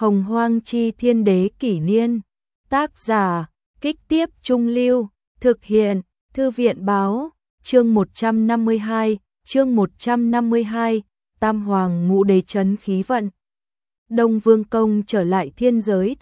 Hồng Hoang Chi Thiên Đế Kỷ Niên. Tác giả, Kích Tiếp Trung Lưu. Thực hiện, Thư viện Báo. Chương 152, Tam Hoàng Ngũ Đế trấn khí vận. Đông Vương Công trở lại thiên giới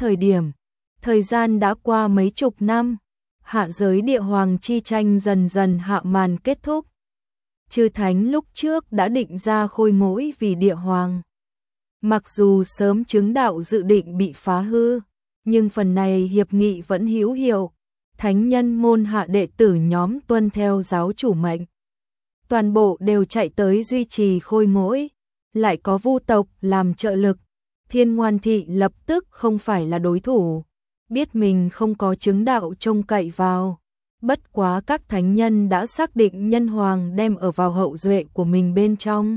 thời gian đã qua mấy chục năm, hạ giới địa hoàng chi tranh dần dần hạ màn kết thúc. Chư Thánh lúc trước đã định ra khôi mỗi vì địa hoàng. Mặc dù sớm chứng đạo dự định bị phá hư, nhưng phần này hiệp nghị vẫn hữu hiệu. Thánh nhân môn hạ đệ tử nhóm tuân theo giáo chủ mệnh. Toàn bộ đều chạy tới duy trì khôi mỗi, lại có Vu tộc làm trợ lực. Thiên Ngoan Thị lập tức không phải là đối thủ, biết mình không có chứng đạo trông cậy vào. Bất quá các thánh nhân đã xác định nhân hoàng đem ở vào hậu duệ của mình bên trong.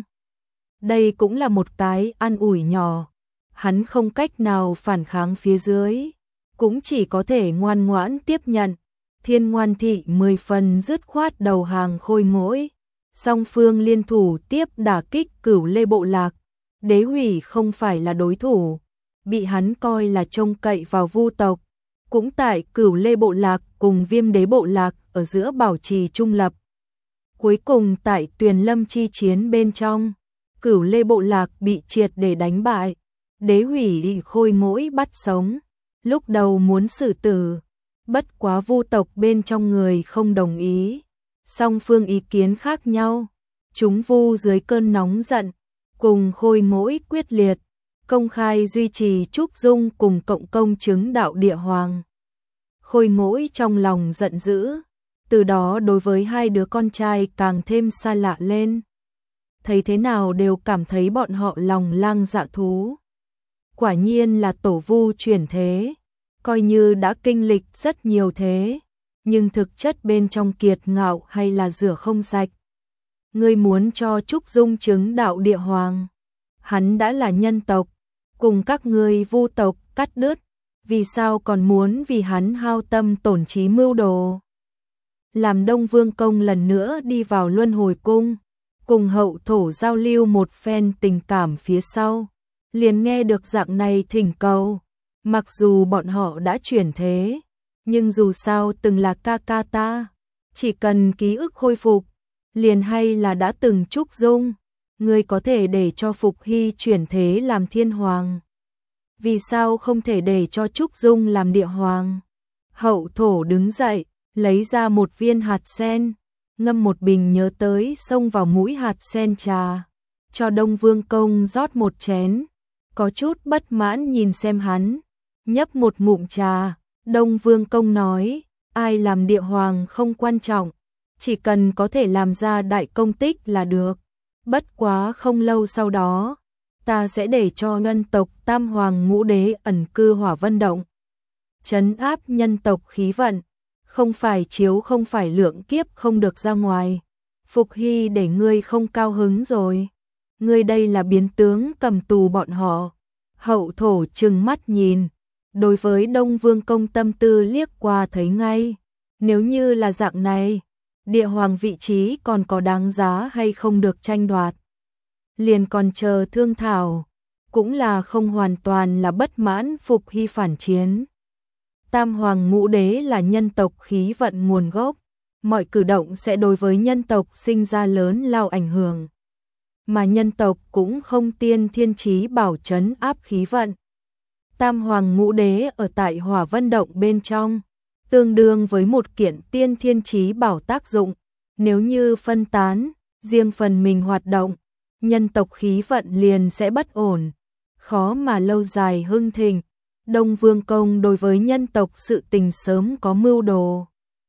Đây cũng là một cái an ủi nhỏ, hắn không cách nào phản kháng phía dưới, cũng chỉ có thể ngoan ngoãn tiếp nhận. Thiên Ngoan Thị 10 phần dứt khoát đầu hàng khôi mỗi, song phương liên thủ tiếp đả kích Cửu Lê bộ lạc. Đế Hủy không phải là đối thủ, bị hắn coi là trông cậy vào Vu tộc, cũng tại Cửu Lê bộ lạc cùng Viêm Đế bộ lạc ở giữa bảo trì trung lập. Cuối cùng tại Tuyền Lâm chi chiến bên trong, Cửu Lê bộ lạc bị triệt để đánh bại, Đế Hủy khôi mỗi bắt sống, lúc đầu muốn xử tử, bất quá Vu tộc bên trong người không đồng ý, song phương ý kiến khác nhau, chúng Vu dưới cơn nóng giận, cùng khôi mỗi quyết liệt, công khai duy trì Trúc Dung cùng cộng công chứng đạo địa hoàng. Khôi mỗi trong lòng giận dữ, từ đó đối với hai đứa con trai càng thêm xa lạ lên. Thấy thế nào đều cảm thấy bọn họ lòng lang dạ thú. Quả nhiên là tổ Vu chuyển thế, coi như đã kinh lịch rất nhiều thế, nhưng thực chất bên trong kiệt ngạo hay là rửa không sạch. Ngươi muốn cho Trúc Dung chứng đạo địa hoàng, hắn đã là nhân tộc, cùng các ngươi Vu tộc cắt đứt, vì sao còn muốn vì hắn hao tâm tổn trí mưu đồ. Làm Đông Vương Công lần nữa đi vào Luân Hồi Cung, cùng hậu thổ giao lưu một phen tình cảm phía sau, liền nghe được dạng này thỉnh cầu. Mặc dù bọn họ đã chuyển thế, nhưng dù sao từng là ca ca ta, chỉ cần ký ức khôi phục, liền hay là đã từng Trúc Dung, ngươi có thể để cho Phục Hy chuyển thế làm thiên hoàng. Vì sao không thể để cho Trúc Dung làm địa hoàng? Hậu thổ đứng dậy, lấy ra một viên hạt sen, ngâm một bình nhớ tới xông vào mũi hạt sen trà, cho Đông Vương Công rót một chén, có chút bất mãn nhìn xem hắn, nhấp một ngụm trà. Đông Vương Công nói, ai làm địa hoàng không quan trọng, chỉ cần có thể làm ra đại công tích là được. Bất quá không lâu sau đó, ta sẽ để cho nhân tộc Tam Hoàng Ngũ Đế ẩn cư Hỏa Vân Động, trấn áp nhân tộc khí vận, không phải chiếu không phải lượng kiếp không được ra ngoài. Phục Hy để ngươi không cao hứng rồi, ngươi đây là biến tướng cầm tù bọn họ. Hậu thổ trừng mắt nhìn, đối với Đông Vương Công tâm tư liếc qua thấy ngay, nếu như là dạng này, địa hoàng vị trí còn có đáng giá hay không được tranh đoạt, liền còn chờ thương thảo, cũng là không hoàn toàn là bất mãn Phục Hy phản chiến. Tam Hoàng Ngũ Đế là nhân tộc khí vận nguồn gốc, mọi cử động sẽ đối với nhân tộc sinh ra lớn lao ảnh hưởng, mà nhân tộc cũng không tiên thiên trí bảo trấn áp khí vận. Tam Hoàng Ngũ Đế ở tại Hỏa Vân Động bên trong, tương đương với một kiện tiên thiên trí bảo tác dụng, nếu như phân tán, riêng phần mình hoạt động, nhân tộc khí vận liền sẽ bất ổn, khó mà lâu dài hưng thịnh. Đông Vương Công đối với nhân tộc sự tình sớm có mưu đồ.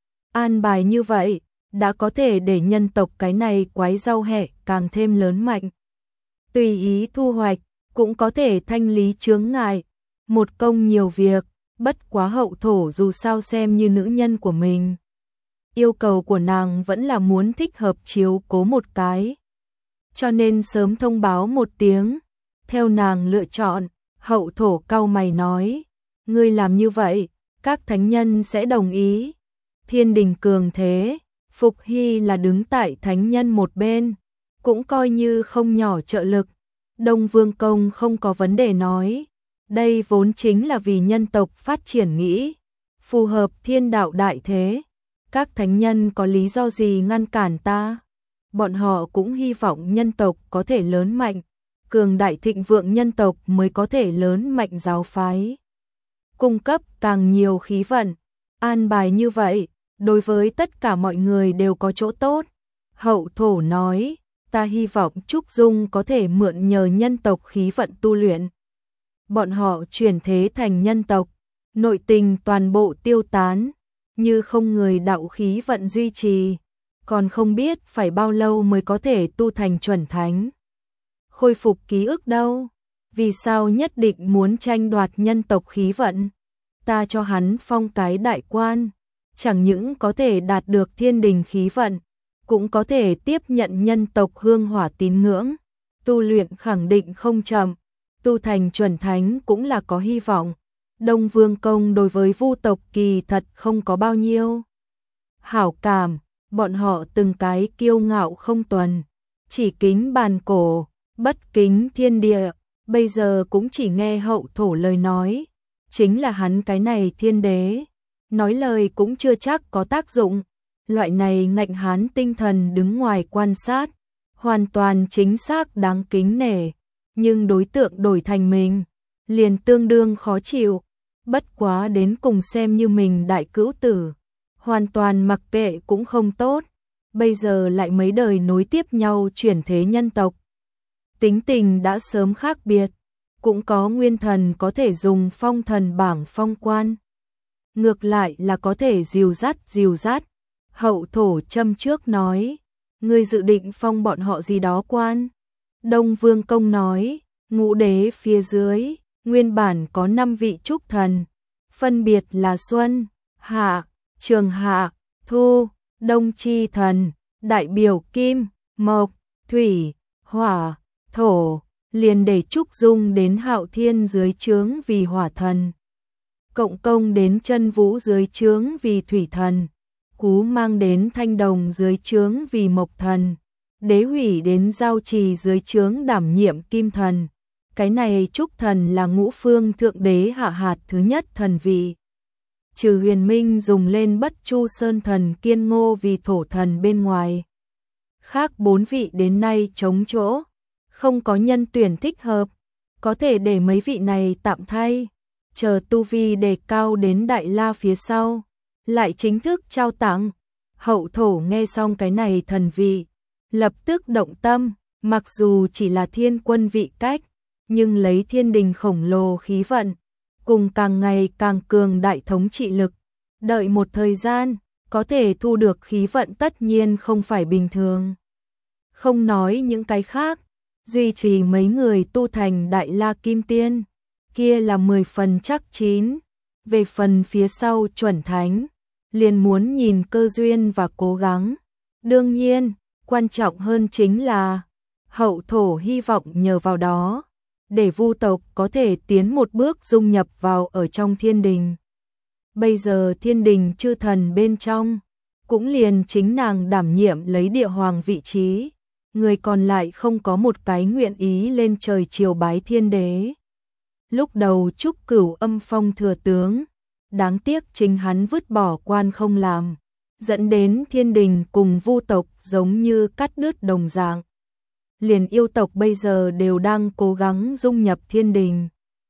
An bài như vậy, đã có thể để nhân tộc cái này quái rau hẹ càng thêm lớn mạnh. Tùy ý thu hoạch, cũng có thể thanh lý chướng ngại, một công nhiều việc, bất quá hậu thổ dù sao xem như nữ nhân của mình. Yêu cầu của nàng vẫn là muốn thích hợp chiếu cố một cái. Cho nên sớm thông báo một tiếng, theo nàng lựa chọn. Hậu thổ cau mày nói, ngươi làm như vậy, các thánh nhân sẽ đồng ý. Thiên đình cường thế, Phục Hy là đứng tại thánh nhân một bên, cũng coi như không nhỏ trợ lực. Đông Vương Công không có vấn đề nói, Đây vốn chính là vì nhân tộc phát triển nghĩ, phù hợp thiên đạo đại thế. Các thánh nhân có lý do gì ngăn cản ta? Bọn họ cũng hy vọng nhân tộc có thể lớn mạnh, cường đại thịnh vượng nhân tộc mới có thể lớn mạnh giáo phái. Cung cấp càng nhiều khí vận, an bài như vậy, đối với tất cả mọi người đều có chỗ tốt. Hậu thổ nói, ta hy vọng Trúc Dung có thể mượn nhờ nhân tộc khí vận tu luyện. Bọn họ chuyển thế thành nhân tộc, nội tình toàn bộ tiêu tán, như không người đạo khí vận duy trì, còn không biết phải bao lâu mới có thể tu thành chuẩn thánh. Khôi phục ký ức đâu? Vì sao nhất định muốn tranh đoạt nhân tộc khí vận? Ta cho hắn phong cái đại quan, chẳng những có thể đạt được thiên đình khí vận, cũng có thể tiếp nhận nhân tộc hương hỏa tín ngưỡng, tu luyện khẳng định không chậm, tu thành chuẩn thánh cũng là có hy vọng. Đông Vương Công đối với Vu tộc kỳ thật không có bao nhiêu hảo cảm, bọn họ từng cái kiêu ngạo không tuần, chỉ kính bàn cổ, bất kính thiên địa, bây giờ cũng chỉ nghe hậu thổ lời nói, chính là hắn cái này thiên đế, nói lời cũng chưa chắc có tác dụng, loại này ngạnh hán tinh thần đứng ngoài quan sát, hoàn toàn chính xác đáng kính nể, nhưng đối tượng đổi thành mình, liền tương đương khó chịu, bất quá đến cùng xem như mình đại cữu tử, hoàn toàn mặc kệ cũng không tốt, bây giờ lại mấy đời nối tiếp nhau chuyển thế nhân tộc. Tính tình đã sớm khác biệt, cũng có nguyên thần có thể dùng phong thần bảng phong quan. Ngược lại là có thể dìu dắt. Hậu thổ châm trước nói, ngươi dự định phong bọn họ gì đó quan. Đông Vương Công nói, ngũ đế phía dưới, nguyên bản có 5 vị trúc thần, phân biệt là Xuân, Hạ, Trường Hạ, Thu, Đông chi thần, đại biểu Kim, Mộc, Thủy, Hỏa, Thổ, liền để Trúc Dung đến Hạo Thiên dưới trướng vì Hỏa thần, Cộng Công đến Chân Vũ dưới trướng vì Thủy thần, Cú Mang đến Thanh Đồng dưới trướng vì Mộc thần, Đế Hủy đến Giao Trì dưới trướng đảm nhiệm Kim thần. Cái này Trúc thần là Ngũ Phương Thượng Đế hạ hạt thứ nhất thần vị. Trừ Huyền Minh dùng lên Bất Chu Sơn thần Kiên Ngô vì thổ thần bên ngoài. Khác 4 vị đến nay trống chỗ, không có nhân tuyển thích hợp, có thể để mấy vị này tạm thay, chờ tu vi đề cao đến Đại La phía sau, lại chính thức trao tặng. Hậu thổ nghe xong cái này thần vị, lập tức động tâm, mặc dù chỉ là thiên quân vị cách, nhưng lấy thiên đình khổng lồ khí vận, cùng càng ngày càng cường đại thống trị lực, đợi một thời gian, có thể thu được khí vận tất nhiên không phải bình thường. Không nói những cái khác, duy trì mấy người tu thành Đại La Kim Tiên, kia là 10 phần chắc chín, về phần phía sau chuẩn thánh, liền muốn nhìn cơ duyên và cố gắng. Đương nhiên, quan trọng hơn chính là, hậu thổ hy vọng nhờ vào đó, để Vu tộc có thể tiến một bước dung nhập vào ở trong thiên đình. Bây giờ thiên đình chư thần bên trong, cũng liền chính nàng đảm nhiệm lấy địa hoàng vị trí, người còn lại không có một cái nguyện ý lên trời triều bái thiên đế. Lúc đầu Trúc Cửu Âm phong thừa tướng, đáng tiếc chính hắn vứt bỏ quan không làm, dẫn đến thiên đình cùng Vu tộc giống như cắt đứt đồng dạng. Liền yêu tộc bây giờ đều đang cố gắng dung nhập thiên đình.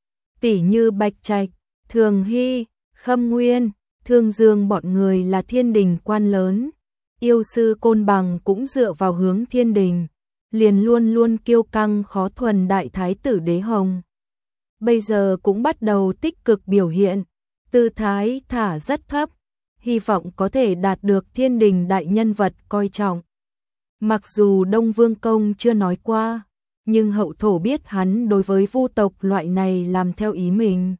Tỷ như Bạch Trạch, Thường Hy, Khâm Nguyên, Thương Dương bọn người là thiên đình quan lớn. Yêu sư Côn Bằng cũng dựa vào hướng thiên đình, liền luôn luôn kiêu căng khó thuần đại thái tử Đế Hồng. Bây giờ cũng bắt đầu tích cực biểu hiện, tư thái thả rất thấp, hy vọng có thể đạt được thiên đình đại nhân vật coi trọng. Mặc dù Đông Vương Công chưa nói qua, nhưng hậu thổ biết hắn đối với Vu tộc loại này làm theo ý mình.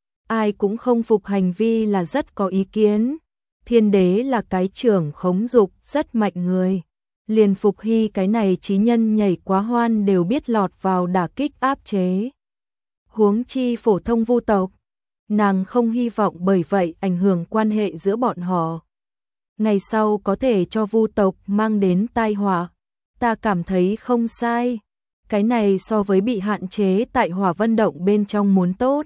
Ai cũng không phục hành vi là rất có ý kiến. Thiên đế là cái trưởng khống dục rất mạnh người. Liền Phục Hy cái này trí nhân nhảy quá hoan đều biết lọt vào đả kích áp chế. Huống chi phổ thông Vu tộc, nàng không hy vọng bởi vậy ảnh hưởng quan hệ giữa bọn họ. Ngày sau có thể cho Vu tộc mang đến tai họa, ta cảm thấy không sai. Cái này so với bị hạn chế tại Hỏa Vân Động bên trong muốn tốt.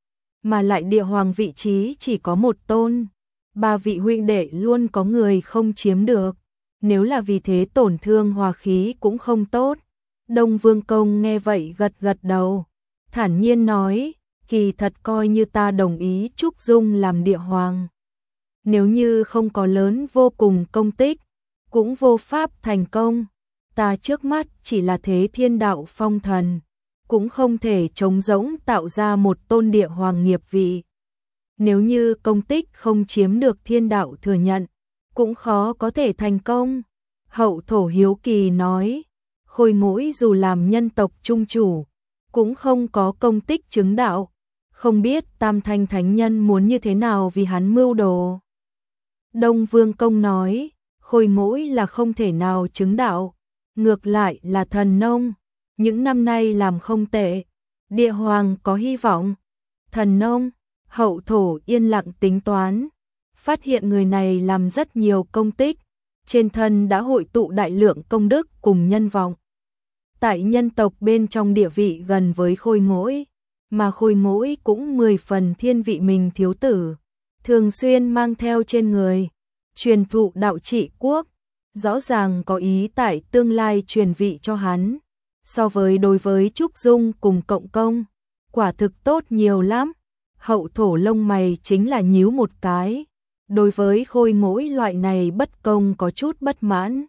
Mà lại địa hoàng vị trí chỉ có một tôn, 3 vị huynh đệ luôn có người không chiếm được. Nếu là vì thế tổn thương hòa khí cũng không tốt. Đông Vương Công nghe vậy gật gật đầu, thản nhiên nói, kỳ thật coi như ta đồng ý Trúc Dung làm địa hoàng. Nếu như không có lớn vô cùng công tích, cũng vô pháp thành công. Ta trước mắt chỉ là thế thiên đạo phong thần, cũng không thể trống rỗng tạo ra một tôn địa hoàng nghiệp vị. Nếu như công tích không chiếm được thiên đạo thừa nhận, cũng khó có thể thành công. Hậu thổ hiếu kỳ nói, Khôi Ngỗi dù làm nhân tộc trung chủ, cũng không có công tích chứng đạo, không biết Tam Thanh Thánh Nhân muốn như thế nào vì hắn mưu đồ. Đông Vương Công nói, Khôi Ngỗi là không thể nào chứng đạo, ngược lại là thần nông, những năm nay làm không tệ, địa hoàng có hy vọng. Thần nông, hậu thổ yên lặng tính toán, phát hiện người này làm rất nhiều công tích, trên thân đã hội tụ đại lượng công đức cùng nhân vọng. Tại nhân tộc bên trong địa vị gần với Khôi Ngỗi, mà Khôi Ngỗi cũng 10 phần thiên vị mình thiếu tử, thường xuyên mang theo trên người, truyền thụ đạo trị quốc, rõ ràng có ý tại tương lai truyền vị cho hắn. So với đối với Trúc Dung cùng Cộng Công, quả thực tốt nhiều lắm. Hậu thổ lông mày chính là nhíu một cái, đối với Khôi Ngỗi loại này bất công có chút bất mãn.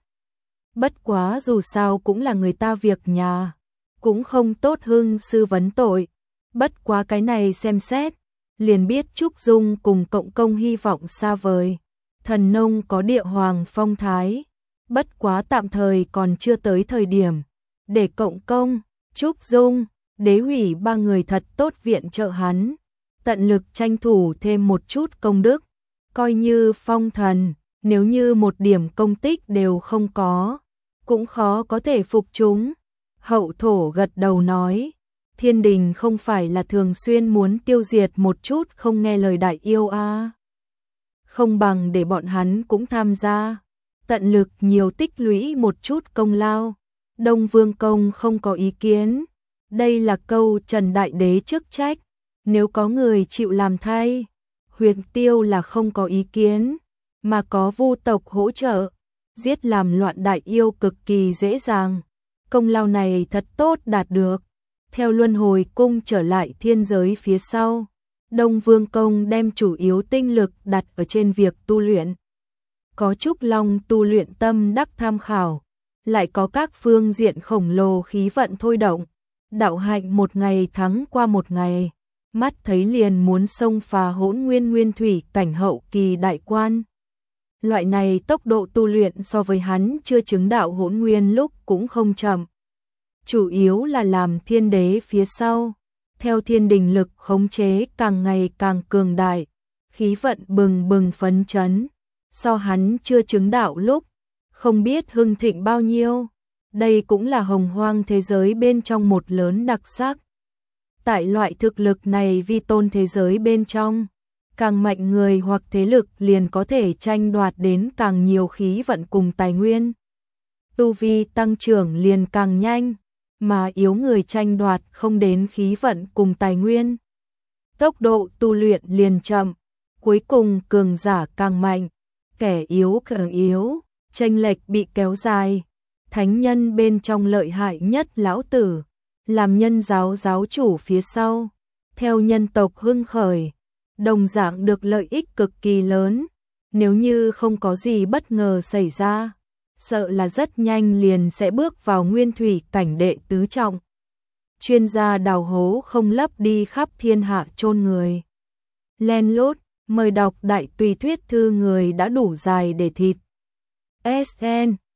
Bất quá dù sao cũng là người ta việc nhà, cũng không tốt hưng sư vấn tội. Bất quá cái này xem xét, liền biết Trúc Dung cùng Cộng Công hy vọng xa vời. Thần nông có địa hoàng phong thái, bất quá tạm thời còn chưa tới thời điểm. Để Cộng Công, Trúc Dung, Đế Hủy ba người thật tốt viện trợ hắn, tận lực tranh thủ thêm một chút công đức, coi như phong thần, nếu như một điểm công tích đều không có, cũng khó có thể phục chúng. Hậu thổ gật đầu nói, thiên đình không phải là thường xuyên muốn tiêu diệt một chút không nghe lời đại yêu a, không bằng để bọn hắn cũng tham gia, tận lực nhiều tích lũy một chút công lao. Đông Vương Công không có ý kiến, đây là câu Trần Đại Đế chức trách, nếu có người chịu làm thay. Huyền Tiêu là không có ý kiến, mà có Vu tộc hỗ trợ, giết làm loạn đại yêu cực kỳ dễ dàng. Công lao này thật tốt đạt được. Theo luân hồi cung trở lại thiên giới phía sau, Đông Vương Công đem chủ yếu tinh lực đặt ở trên việc tu luyện. Có Trúc Long tu luyện tâm đắc tham khảo, lại có các phương diện khổng lồ khí vận thôi động, đạo hạnh một ngày thắng qua một ngày, mắt thấy liền muốn xông phá Hỗn Nguyên Nguyên Thủy cảnh hậu kỳ đại quan. Loại này tốc độ tu luyện so với hắn chưa chứng đạo Hỗn Nguyên lúc cũng không chậm. Chủ yếu là làm thiên đế phía sau, theo thiên đình lực khống chế càng ngày càng cường đại, khí vận bừng bừng phấn chấn, so hắn chưa chứng đạo lúc không biết hưng thịnh bao nhiêu. Đây cũng là hồng hoang thế giới bên trong một lớn đặc sắc. Tại loại thực lực này vi tôn thế giới bên trong, càng mạnh người hoặc thế lực liền có thể tranh đoạt đến càng nhiều khí vận cùng tài nguyên. Tu vi tăng trưởng liền càng nhanh, mà yếu người tranh đoạt không đến khí vận cùng tài nguyên. Tốc độ tu luyện liền chậm, cuối cùng cường giả càng mạnh, kẻ yếu càng yếu, chênh lệch bị kéo dài. Thánh nhân bên trong lợi hại nhất lão tử, làm nhân giáo giáo chủ phía sau, theo nhân tộc hưng khởi, đồng dạng được lợi ích cực kỳ lớn. Nếu như không có gì bất ngờ xảy ra, sợ là rất nhanh liền sẽ bước vào nguyên thủy cảnh đệ tứ trọng. Chuyên gia đào hố không lấp đi khắp thiên hạ chôn người. Len lút, mời đọc đại tùy thuyết thư người đã đủ dài để thịt. SN